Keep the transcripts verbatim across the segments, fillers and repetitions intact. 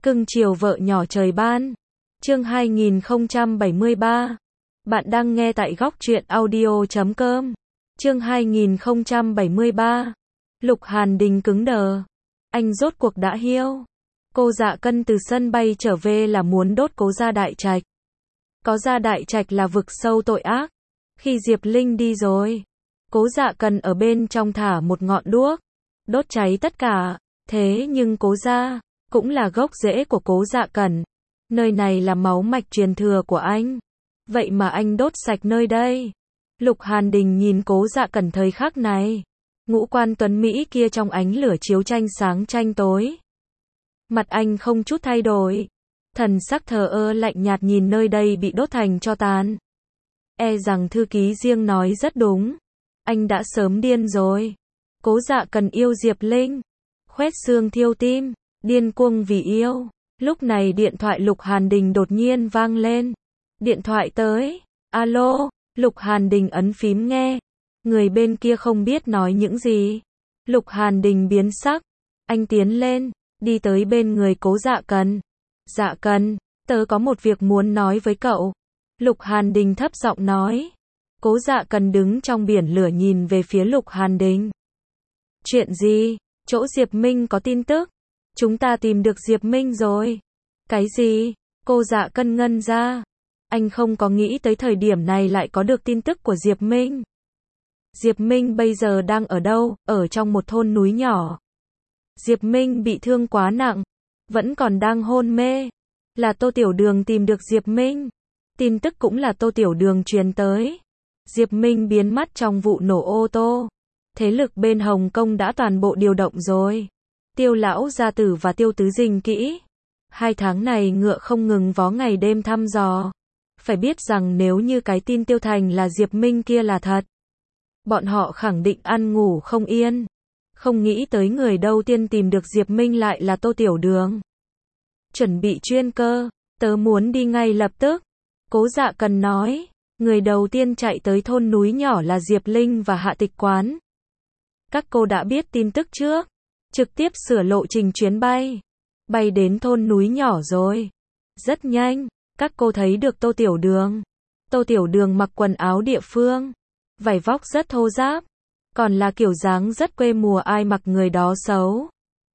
Cưng chiều vợ nhỏ trời ban. Chương hai nghìn không trăm bảy mươi ba. Bạn đang nghe tại góc truyện audio chấm com. Chương hai nghìn không trăm bảy mươi ba. Lục Hàn Đình cứng đờ. Anh rốt cuộc đã hiêu. Cô Dạ Cân từ sân bay trở về là muốn đốt Cố gia Đại Trạch. Có gia Đại Trạch là vực sâu tội ác. Khi Diệp Linh đi rồi, Cố Dạ Cần ở bên trong thả một ngọn đuốc, đốt cháy tất cả. Thế nhưng Cố gia cũng là gốc rễ của Cố Dạ Cẩn. Nơi này là máu mạch truyền thừa của anh. Vậy mà anh đốt sạch nơi đây. Lục Hàn Đình nhìn Cố Dạ Cẩn thời khắc này. Ngũ quan tuấn Mỹ kia trong ánh lửa chiếu tranh sáng tranh tối. Mặt anh không chút thay đổi. Thần sắc thờ ơ lạnh nhạt nhìn nơi đây bị đốt thành tro tàn. E rằng thư ký riêng nói rất đúng. Anh đã sớm điên rồi. Cố Dạ Cần yêu Diệp Linh. Khoét xương thiêu tim. Điên cuồng vì yêu. Lúc này điện thoại Lục Hàn Đình đột nhiên vang lên. Điện thoại tới. Alo. Lục Hàn Đình ấn phím nghe. Người bên kia không biết nói những gì. Lục Hàn Đình biến sắc. Anh tiến lên. Đi tới bên người Cố Dạ Cần. Dạ Cần, tớ có một việc muốn nói với cậu. Lục Hàn Đình thấp giọng nói. Cố Dạ Cần đứng trong biển lửa nhìn về phía Lục Hàn Đình. Chuyện gì? Chỗ Diệp Minh có tin tức. Chúng ta tìm được Diệp Minh rồi. Cái gì? Cô Dạ Cân ngân ra. Anh không có nghĩ tới thời điểm này lại có được tin tức của Diệp Minh. Diệp Minh bây giờ đang ở đâu? Ở trong một thôn núi nhỏ. Diệp Minh bị thương quá nặng. Vẫn còn đang hôn mê. Là Tô Tiểu Đường tìm được Diệp Minh. Tin tức cũng là Tô Tiểu Đường truyền tới. Diệp Minh biến mất trong vụ nổ ô tô. Thế lực bên Hồng Kông đã toàn bộ điều động rồi. Tiêu Lão Gia Tử và Tiêu Tứ Dình kỹ. Hai tháng này ngựa không ngừng vó ngày đêm thăm dò. Phải biết rằng nếu như cái tin Tiêu Thành là Diệp Minh kia là thật, bọn họ khẳng định ăn ngủ không yên. Không nghĩ tới người đầu tiên tìm được Diệp Minh lại là Tô Tiểu Đường. Chuẩn bị chuyên cơ, tớ muốn đi ngay lập tức. Cố Dạ Cần nói. Người đầu tiên chạy tới thôn núi nhỏ là Diệp Linh và Hạ Tịch Quán. Các cô đã biết tin tức trước. Trực tiếp sửa lộ trình chuyến bay. Bay đến thôn núi nhỏ rồi. Rất nhanh, các cô thấy được Tô Tiểu Đường. Tô Tiểu Đường mặc quần áo địa phương. Vải vóc rất thô ráp. Còn là kiểu dáng rất quê mùa, ai mặc người đó xấu.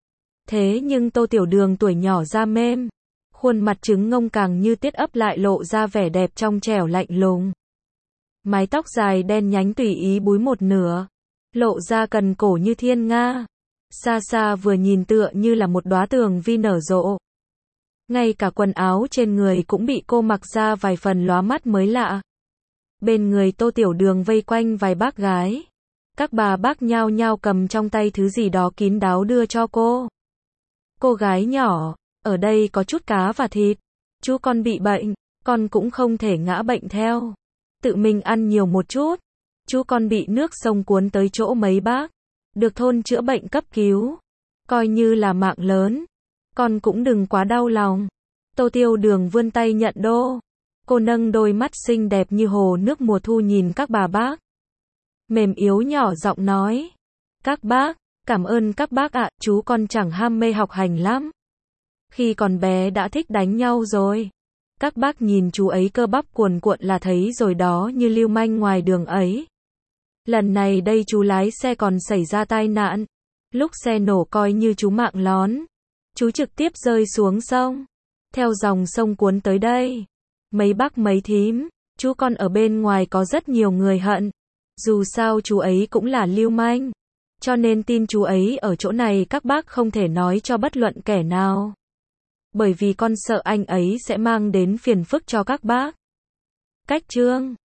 Thế nhưng Tô Tiểu Đường tuổi nhỏ da mềm. Khuôn mặt trứng ngông càng như tiết ấp lại lộ ra vẻ đẹp trong trẻo lạnh lùng. Mái tóc dài đen nhánh tùy ý búi một nửa. Lộ ra cần cổ như thiên nga. Xa xa vừa nhìn tựa như là một đóa tường vi nở rộ. Ngay cả quần áo trên người cũng bị cô mặc ra vài phần lóa mắt mới lạ. Bên người Tô Tiểu Đường vây quanh vài bác gái. Các bà bác nhao nhao cầm trong tay thứ gì đó kín đáo đưa cho cô. Cô gái nhỏ, ở đây có chút cá và thịt. Chú con bị bệnh, con cũng không thể ngã bệnh theo. Tự mình ăn nhiều một chút. Chú con bị nước sông cuốn tới chỗ mấy bác. Được thôn chữa bệnh cấp cứu. Coi như là mạng lớn. Con cũng đừng quá đau lòng. Tô Tiểu Đường vươn tay nhận đô. Cô nâng đôi mắt xinh đẹp như hồ nước mùa thu nhìn các bà bác. Mềm yếu nhỏ giọng nói. Các bác, cảm ơn các bác ạ, chú con chẳng ham mê học hành lắm. Khi còn bé đã thích đánh nhau rồi. Các bác nhìn chú ấy cơ bắp cuồn cuộn là thấy rồi đó, như lưu manh ngoài đường ấy. Lần này đây chú lái xe còn xảy ra tai nạn. Lúc xe nổ coi như chú mạng lón. Chú trực tiếp rơi xuống sông. Theo dòng sông cuốn tới đây. Mấy bác mấy thím, chú con ở bên ngoài có rất nhiều người hận. Dù sao chú ấy cũng là lưu manh. Cho nên tin chú ấy ở chỗ này các bác không thể nói cho bất luận kẻ nào. Bởi vì con sợ anh ấy sẽ mang đến phiền phức cho các bác. Cách chương